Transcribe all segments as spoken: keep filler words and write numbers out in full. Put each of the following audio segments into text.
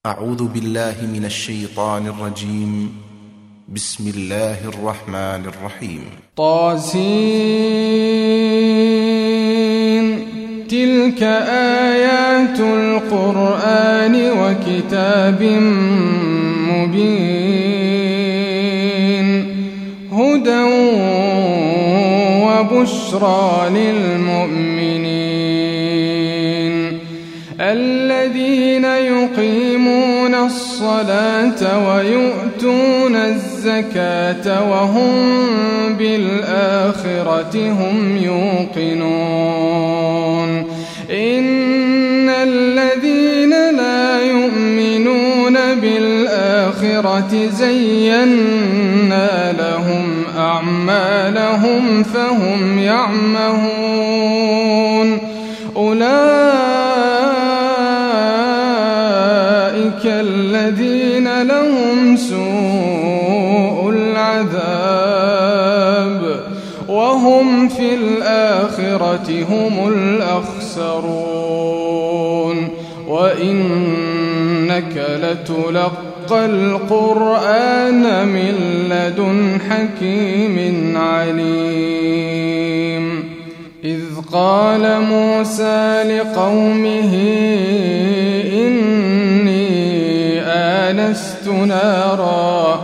أعوذ بالله من الشيطان الرجيم. بسم الله الرحمن الرحيم. طاسين. تلك آيات القرآن وكتاب مبين هدى وبشرى للمؤمنين الذين يقيمون الصلاة ويؤتون الزكاة وهم بالآخرة هم يوقنون إن الذين لا يؤمنون بالآخرة زينا لهم أعمالهم فهم يعمهون أولئك الذين لهم سوء العذاب وهم في الآخرة هم الأخسرون وإنك لتلقى القرآن من لدن حكيم عليم إذ قال موسى لقومه إني آنست نارا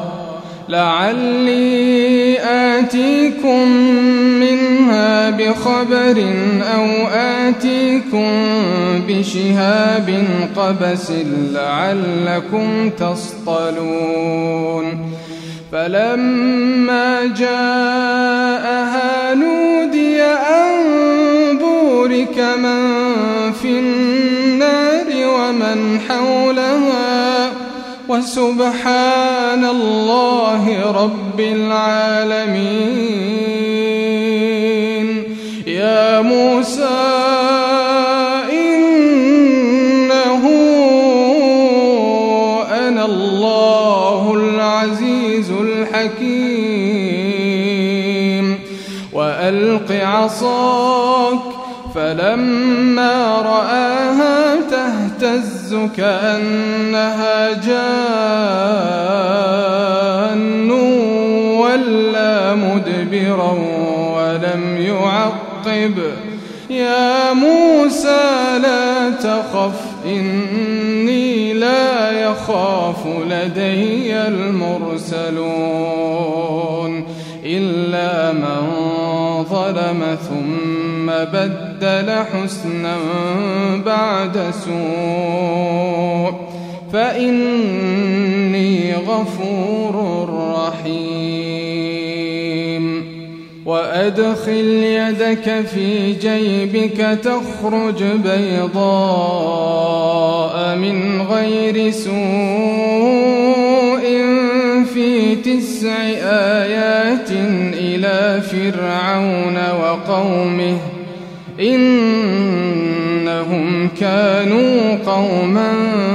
لعلي آتيكم منها بخبر أو آتيكم بشهاب قبس لعلكم تصطلون فلما جاءها نودي أن بورك من في النار ومن حولها وسبحان الله رب العالمين يا موسى إنه أنا الله العزيز الحكيم وألق عصاك فلما رآها تهتز كأنها جان ولا مدبرا ولم يعقب يا موسى لا تخف إني لا يخاف لدي المرسلون إلا من ظلم ثم بدل حسنا بعد سوء فإني غفور رحيم وأدخل يدك في جيبك تخرج بيضاء من غير سوء في تسع آيات إلى فرعون وقومه إنهم كانوا قوما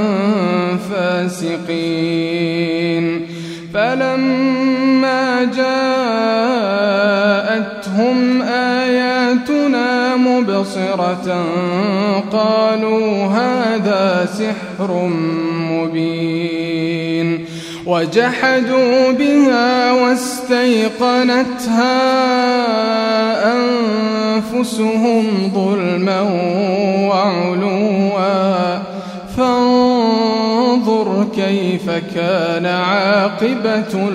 فاسقين فلما جاءتهم آياتنا مبصرة قالوا هذا سحر مبين وجحدوا بها واستيقنتها أنفسهم ظلما وعلوا فانظر كيف كان عاقبة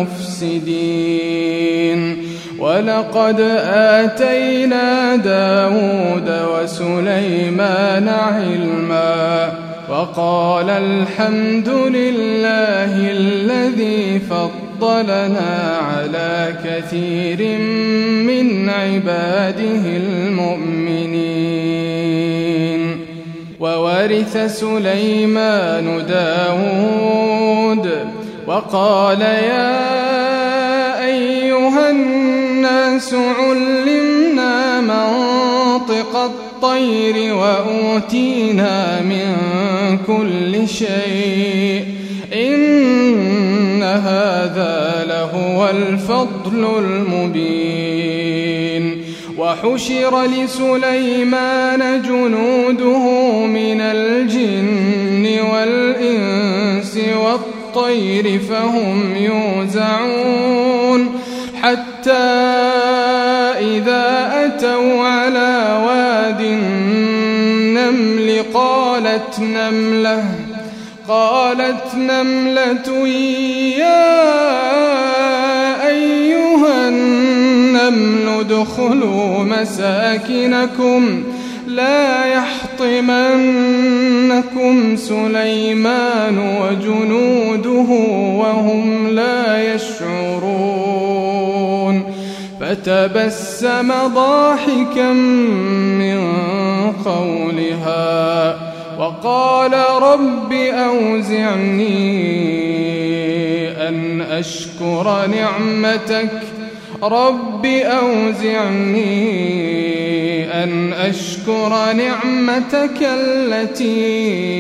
المفسدين ولقد آتينا داود وسليمان علما وقال الحمد لله الذي فضلنا على كثير من عباده المؤمنين وورث سليمان داود وقال يا أيها الناس علمنا منطق الطير وأوتينا من كل شيء إن هذا لهو الفضل المبين وحشر لسليمان جنوده من الجن والإنس الشمس والطير فهم يوزعون حتى إذا أتوا على واد النمل قالت نملة قالت نملة يا أيها النمل ادخلوا مساكنكم لا يحطمنكم سليمان وجنوده وهم لا يشعرون فتبسم ضاحكا من قولها وقال رب أوزعني أن أشكر نعمتك رب أوزعني أن أشكر نعمتك التي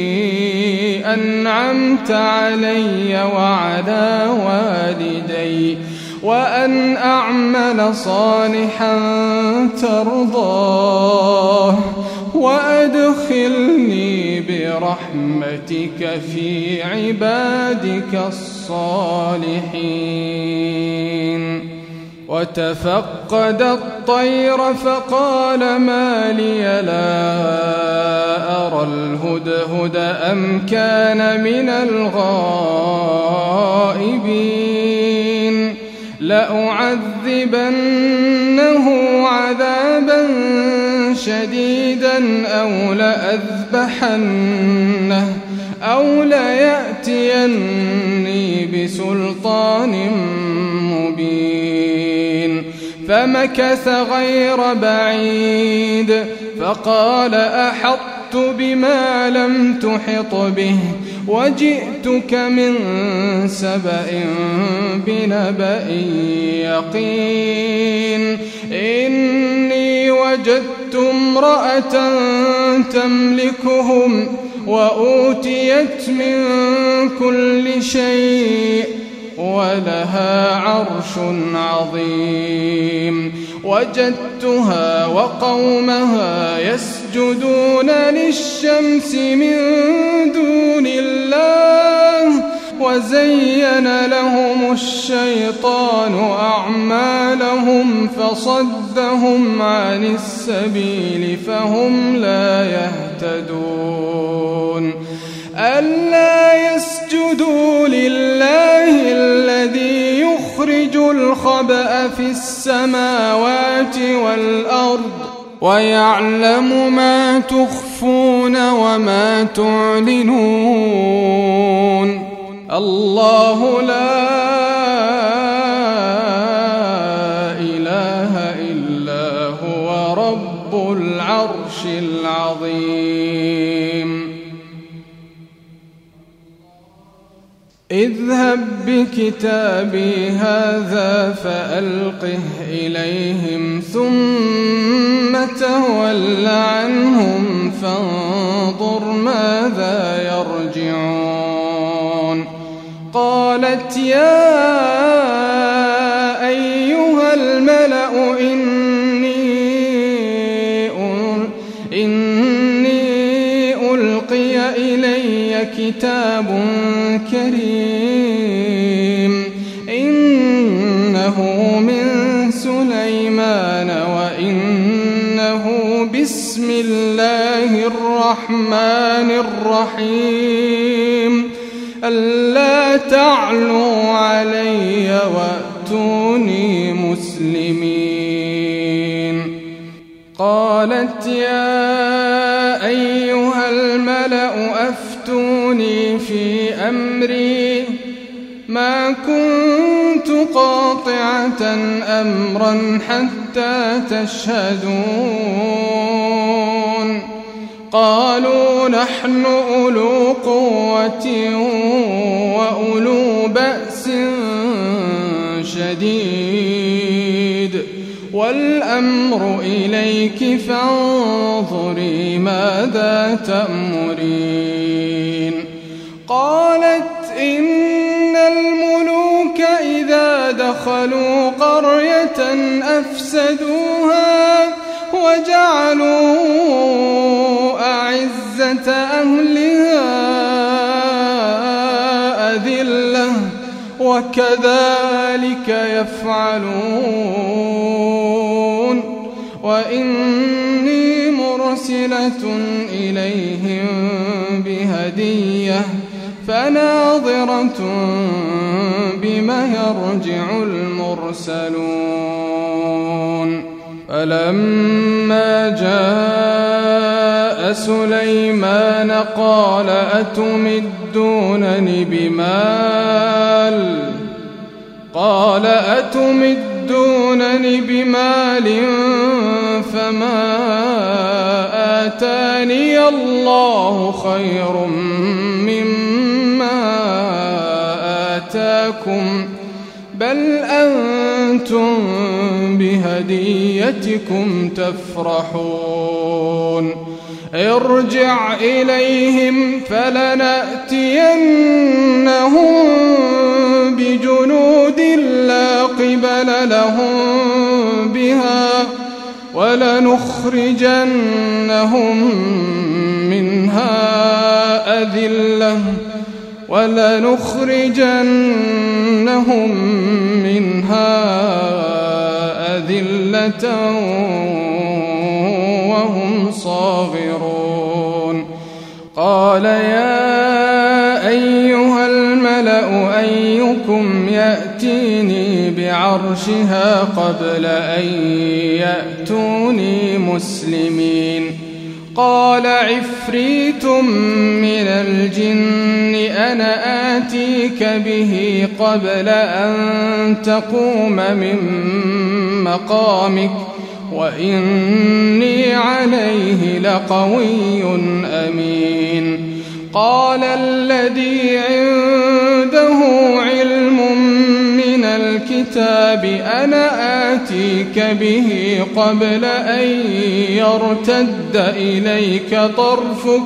أنعمت علي وعلى والدي وأن أعمل صالحا ترضاه وأدخلني برحمتك في عبادك الصالحين. وتفقد الطير فقال ما لي لا أرى الهدهد أم كان من الغائبين لأعذبنه عذابا شديدا أو لأذبحنه أو ليأتيني بسلطان مبين. فمكث غير بعيد فقال أحطت بما لم تحط به وجئتك من سبأ بنبأ يقين إني وجدت امرأة تملكهم وأوتيت من كل شيء ولها عرش عظيم وجدتها وقومها يسجدون للشمس من دون الله وزين لهم الشيطان أعمالهم فصدهم عن السبيل فهم لا يهتدون. ألا يسجدوا لله الذي يخرج الخبأ في السماوات والأرض ويعلم ما تخفون وما تعلنون الله لا إله إلا هو رب العرش العظيم. اذهب بكتابي هذا فألقه إليهم ثم تول عنهم فانظر ماذا يرجعون. قالت يا أيها الملأ إني إني ألقي إلي كتاب كريم إنه من سليمان وإنه بسم الله الرحمن الرحيم ألا تعلوا علي وأتوني مسلمين. قالت يا أيها الملأ أفتوني في أمري ما كنت قاطعة أمرا حتى تشهدون. قالوا نحن أولو قوة وأولو بأس شديد والأمر إليك فانظري ماذا تأمرين. قالت إن الملوك إذا دخلوا قرية أفسدوها وجعلوا أعزة أهلها وكذلك يفعلون وإني مرسلة إليهم بهدية فناظرة بما يرجع المرسلون فلما جاء سليمان قال أتمدونني بمال قال أتمدونني بمال فما آتاني الله خير مما آتاكم بل أنتم بهديتكم تفرحون ارجع إليهم فلنأتينهم بجنود لا قبل لهم بها ولنخرجنهم منها أذلة ولنخرجنهم منها أذلة وهم صاغرون قال يا أيها الملأ أيكم يأتيني بعرشها قبل أن يأتوني مسلمين قال عفريت من الجن أنا آتيك به قبل أن تقوم من مقامك وإني عليه لقوي أمين قال الذي عنده علم من الكتاب أنا آتيك به قبل أن يرتد إليك طرفك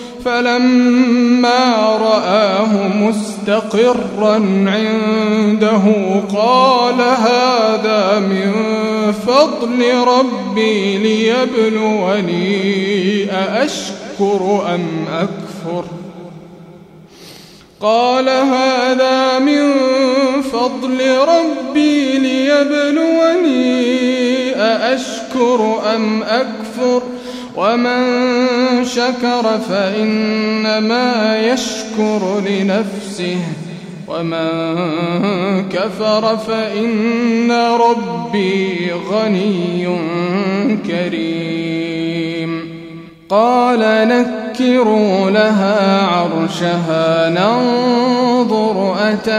فلما رآه مستقرا عنده قال هذا من فضل ربي ليبلوني أأشكر أم أكفر قال هذا من فضل ربي ليبلوني أأشكر أم أكفر ومن شكر فإنما يشكر لنفسه ومن كفر فإن ربي غني كريم قال نكروا لها عرشها ننظر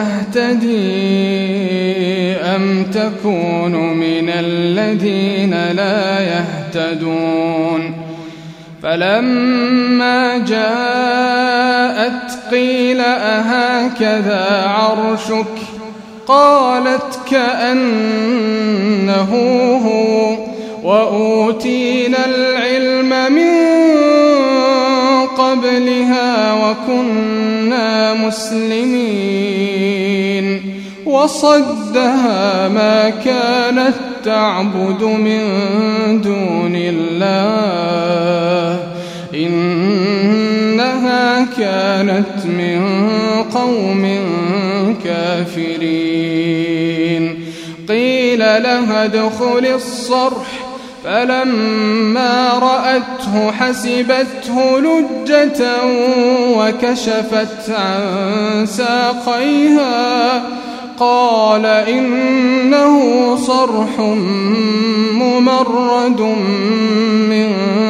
أتهتدي أم تكون من الذين لا يهتدون فلما جاءت قيل أهكذا عرشك قالت كأنه هو وأوتينا العلم من قبلها وكنا مسلمين وصدها ما كانت تعبد من دون الله إنها كانت من قوم كافرين قيل لها ادخل الصرح فلما رأته حسبته لجة وكشفت عن ساقيها قال إنه صرح ممرد من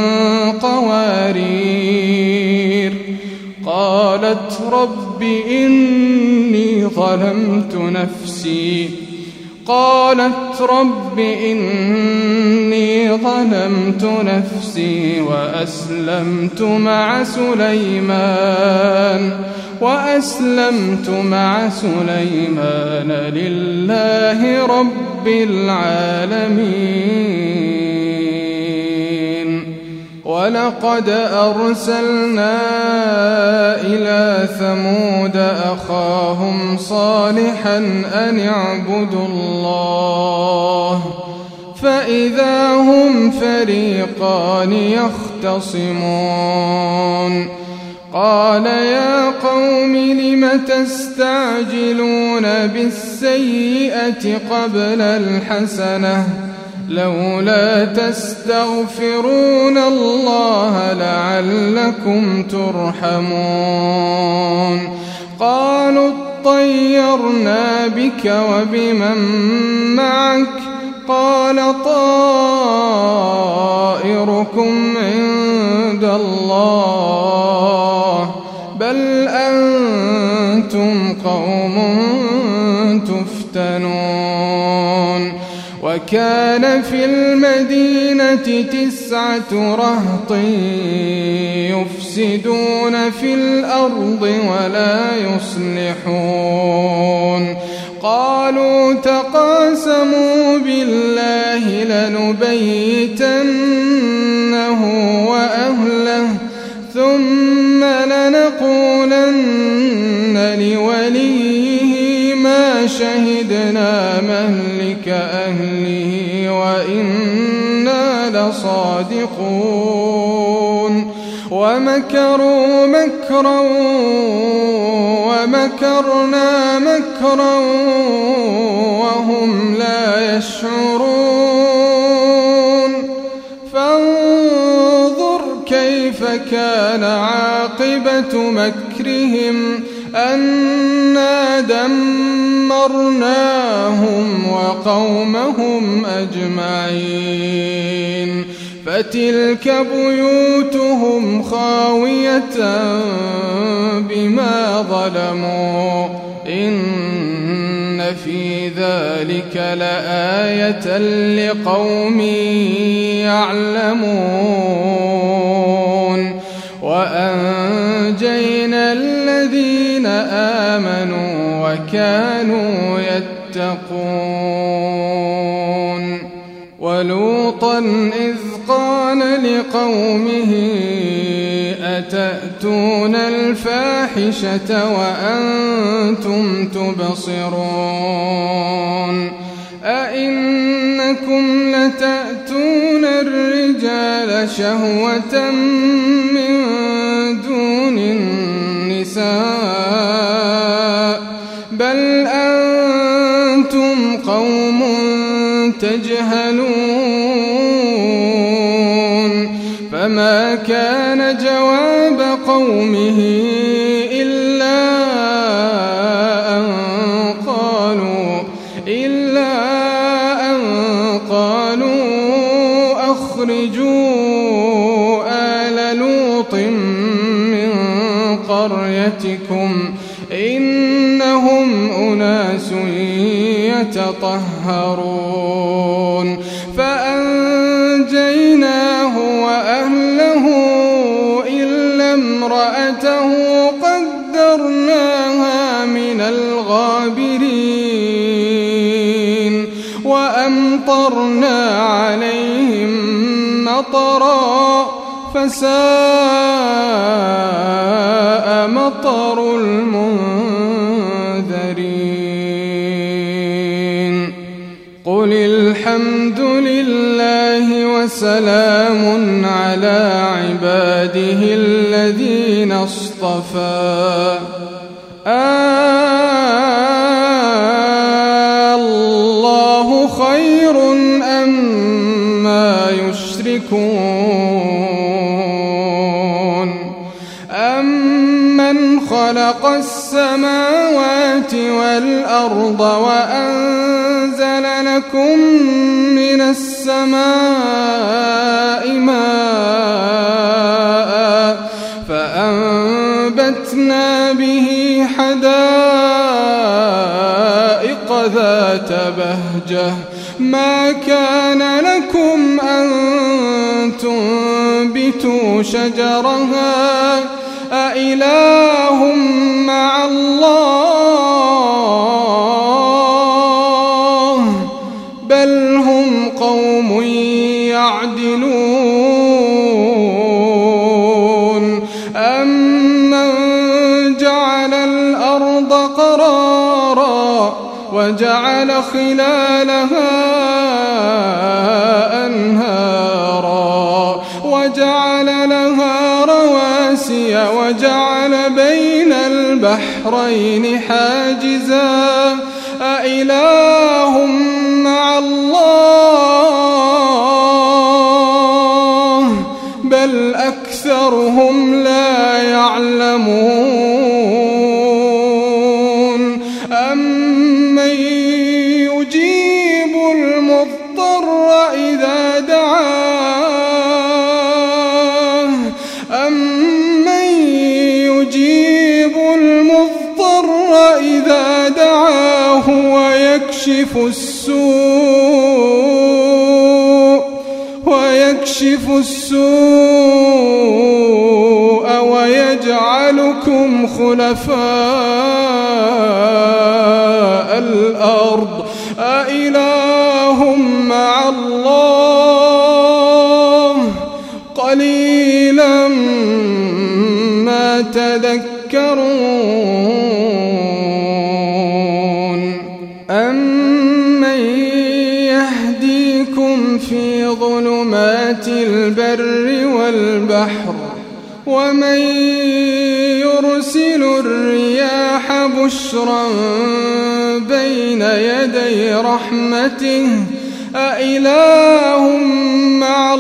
قوارير قالت رب إني ظلمت نفسي قالت رب إني ظلمت نفسي وأسلمت مع سليمان وأسلمت مع سليمان لله رب العالمين ولقد أرسلنا إلى ثمود أخاهم صالحا أن اعبدوا الله فإذا هم فريقان يختصمون قال يا قوم لم تستعجلون بالسيئة قبل الحسنة لولا تستغفرون الله لعلكم ترحمون قالوا اطيرنا بك وبمن معك قال طائركم عند الله بل أنتم قوم تفتنون وكان في المدينة تسعة رهط يفسدون في الأرض ولا يصلحون قالوا تقاسموا بالله لنبيتنه وأهله ثم لنقولن لوليه ما شهدنا مهلك أهله وإنا لصادقون ومكروا مكرا ومكرنا مكرا وهم لا يشعرون فانظر كيف كان عاقبة مكرهم أنا دمرناهم وقومهم أجمعين فتلك بيوتهم خاوية بما ظلموا إن في ذلك لآية لقوم يعلمون وأنجينا الذين آمنوا وكانوا يتقون ولوطا إذ قال لقومه أتأتون الفاحشة وأنتم تبصرون أئنكم لتأتون الرجال شهوة من دون النساء بل أنتم قوم تجهلون فما كان جواب قومه إلا أن قالوا إلا أن قالوا أخرجوا آل لوط من قريتكم إنهم أناس يتطهرون فأنجيناه وأهله إلا امرأته قدرناها من الغابرين وأمطرنا عليهم مطرا فساء مطر المنذرين قل الحمد لله وسلام على عباده الذين اصطفى الله خير أما يشركون أمن خلق السماوات والأرض وأنزل لكم من السماء ماء فأنبتنا به حدائق ذات بهجة ما كان لكم أن تنبتوا شجرها أإله مع الله بل هم قوم يعدلون أمن جعل الأرض قرارا وجعل خلالها أنهارا وجعل لها رواسي وجعل البحرين حاجزا أإله مع الله بل أكثرهم لا يعلمون أمن يجيب المضطر إذا دعاه أمن يجيب المضطر إذا دعاه ويكشف السوء ويكشف السوء ويجعلكم خلفاء الأرض أإله مع الله قليلا ما تذكرون أمن يهديكم في ظلمات البر والبحر ومن يرسل الرياح بشرا بين يدي رحمته أإله مع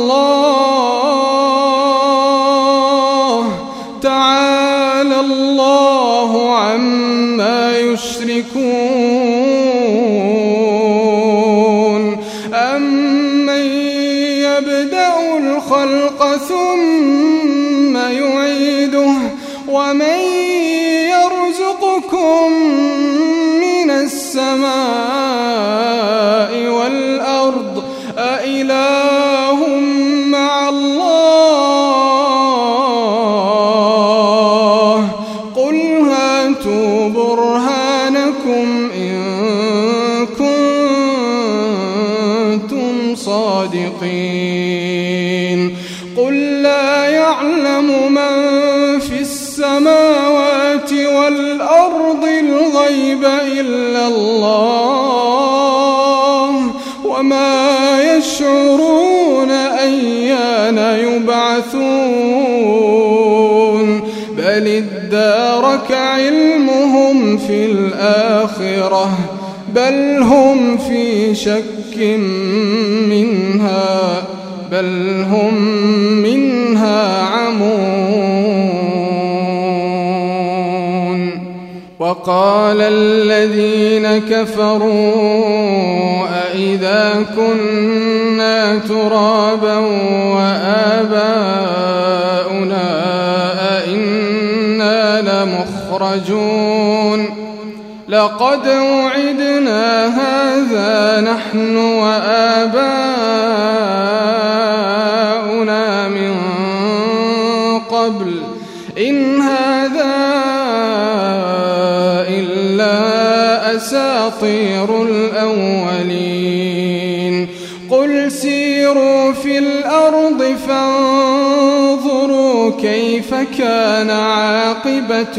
الله تعالى الله عما يشركون أمن يبدأ الخلق ثم يعيده ومن يرزقكم من السماء والأرض أإله مع الله قل هاتوا برهانكم إن كنتم صادقين قل لا يعلم من في السماوات والأرض الغيب إلا الله وما يشعرون أيان يبعثون بل ادارك علمهم في الآخرة بل هم في شك منها بل هم منها عمون وقال الذين كفروا أإذا كنا ترابا وآباؤنا أئنا لمخرجون لقد وعدنا هذا نحن وآباؤنا من قبل إن هذا إلا أساطير الأولين قل سيروا في الأرض فانظروا كيف كان عاقبة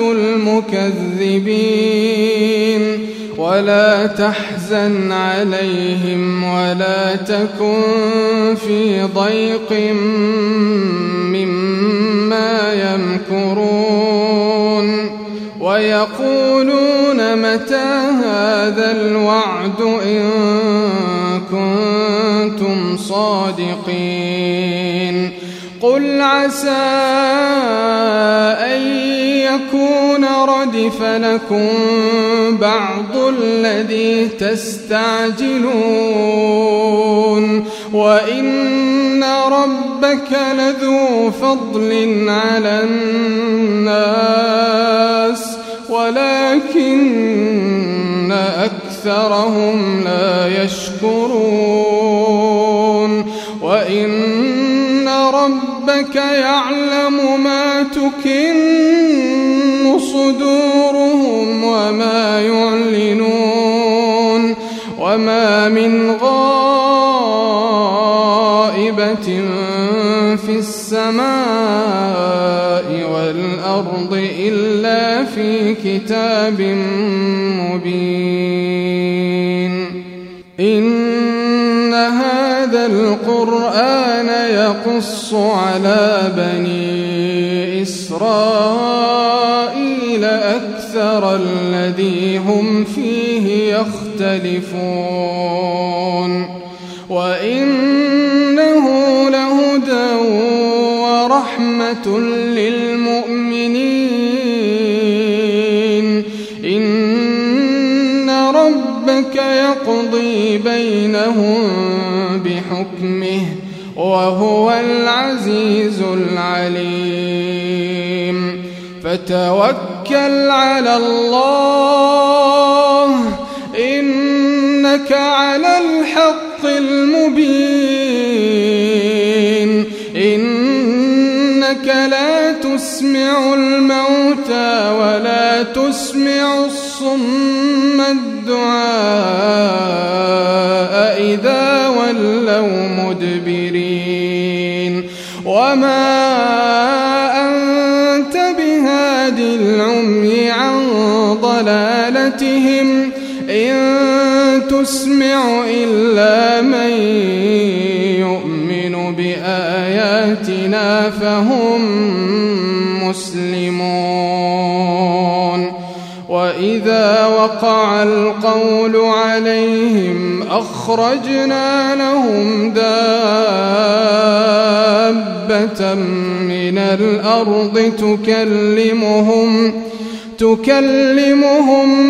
المكذبين ولا تحزن عليهم ولا تكن في ضيق مما يمكرون ويقولون متى هذا الوعد إن كنتم صادقين قل عسى أن يكون ردف لكم بعض الذي تستعجلون وإن ربك لذو فضل على الناس ولكن أكثرهم لا يشكرون وإن ربك يعلم ما تكن صدورهم وما يعلنون وما من غائبة في السماء والأرض إلا في كتاب مبين إن هذا القرآن يقص على بني إسرائيل أكثر القدر الذي هم فيه يختلفون وإنه لهدى ورحمة للمؤمنين إن ربك يقضي بينهم بحكمه وهو العزيز العليم فتوكل على الله إنك على الحق المبين إنك لا تسمع الموتى ولا تسمع الصم الدعاء إذا ولوا مدبرين وما أنت بهاد العمي عن ضلالتهم إن تسمع إلا من يؤمن بآياتنا فهم مسلمون وإذا وقع القول عليهم أخرجنا لهم دابة من الأرض تكلمهم تكلمهم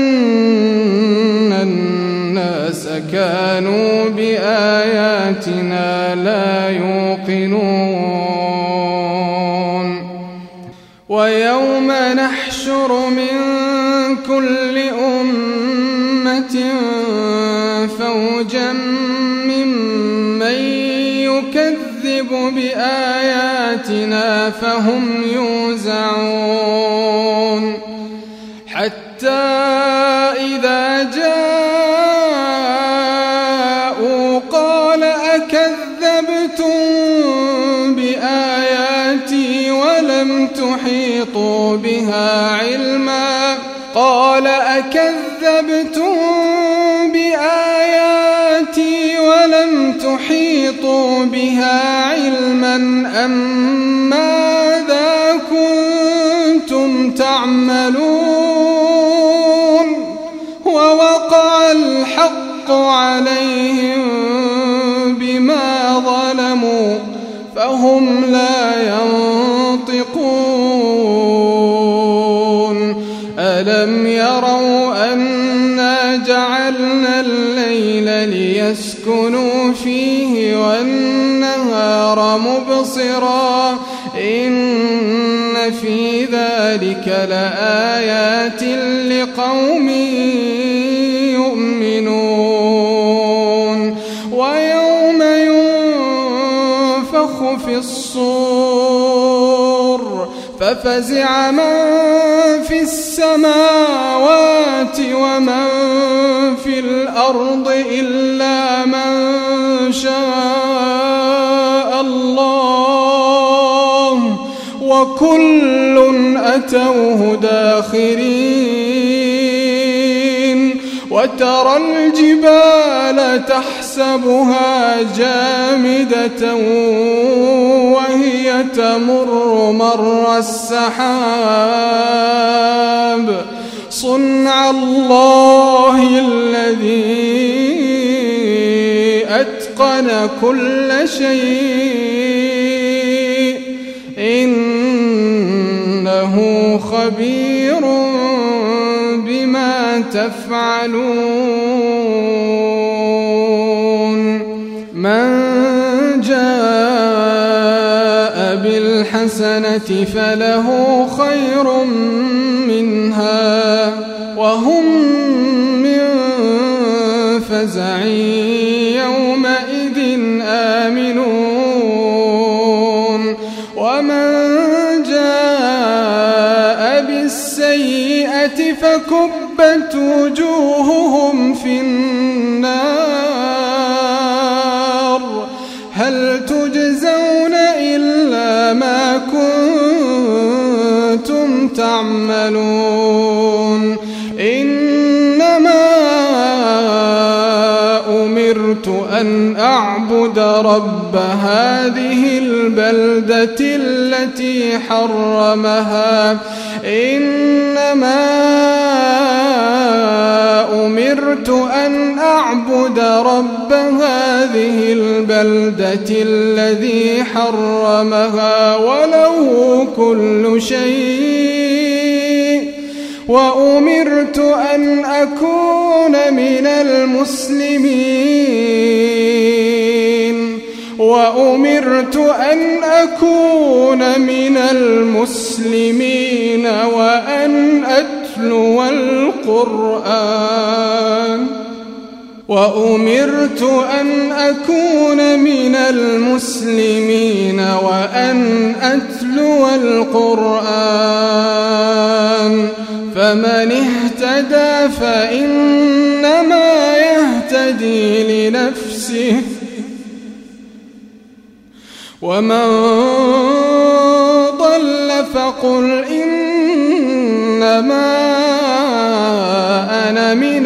أن الناس كانوا بآياتنا لا يوقنون ويوم نحشر من كل أمة فوجا ممن يكذب بآياتنا فهم يوزعون حتى إذا جاءوا قال أكذبتم بآياتي ولم تحيطوا بها علما قال أكذبتم بآياتي ولم تحيطوا بها علما أم ماذا كنتم تعملون ووقع الحق عليهم بما ظلموا فهم لا ينطقون ألم يروا أنا جعلنا الليل ليسكنوا فيه والنهار مبصرا إن في ذلك لآيات لقوم يؤمنون ويوم ينفخ في الصور ففزع من في السماوات ومن في الأرض إلا من شاء الله وكل أتوه داخرين وترى الجبال تحسبها جامدة وهي تمر مر السحاب صنع الله الذي أتقن كل شيء إنه خبير بما تفعلون من جاء بالحسنة فله خير منها وهم من فزع يومئذ آمنون ومن جاء بالسيئة فكبت وجوههم في النار هل تجزون إلا ما كنتم تعملون إنما أمرت أن أعبد رب هذه البلدة التي حرمها إنما أمرت أن أعبد رب هذه البلدة الذي حرمها وله كل شيء وأمرت أن أكون من المسلمين وأمرت أن أكون من المسلمين وأن أتلو القرآن وأمرت أن أكون من المسلمين وأن أتلو القرآن فمن اهتدى فإنما يهتدي لنفسه ومن ضل فقل إنما أنا من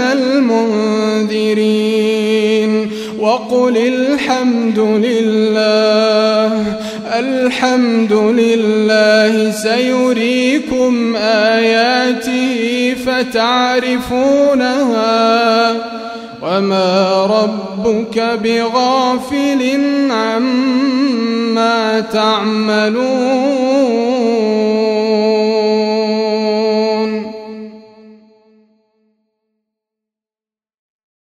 المنذرين وقل الحمد لله الحمد لله سيريكم آياته فتعرفونها وما ربك بغافل عما تعملون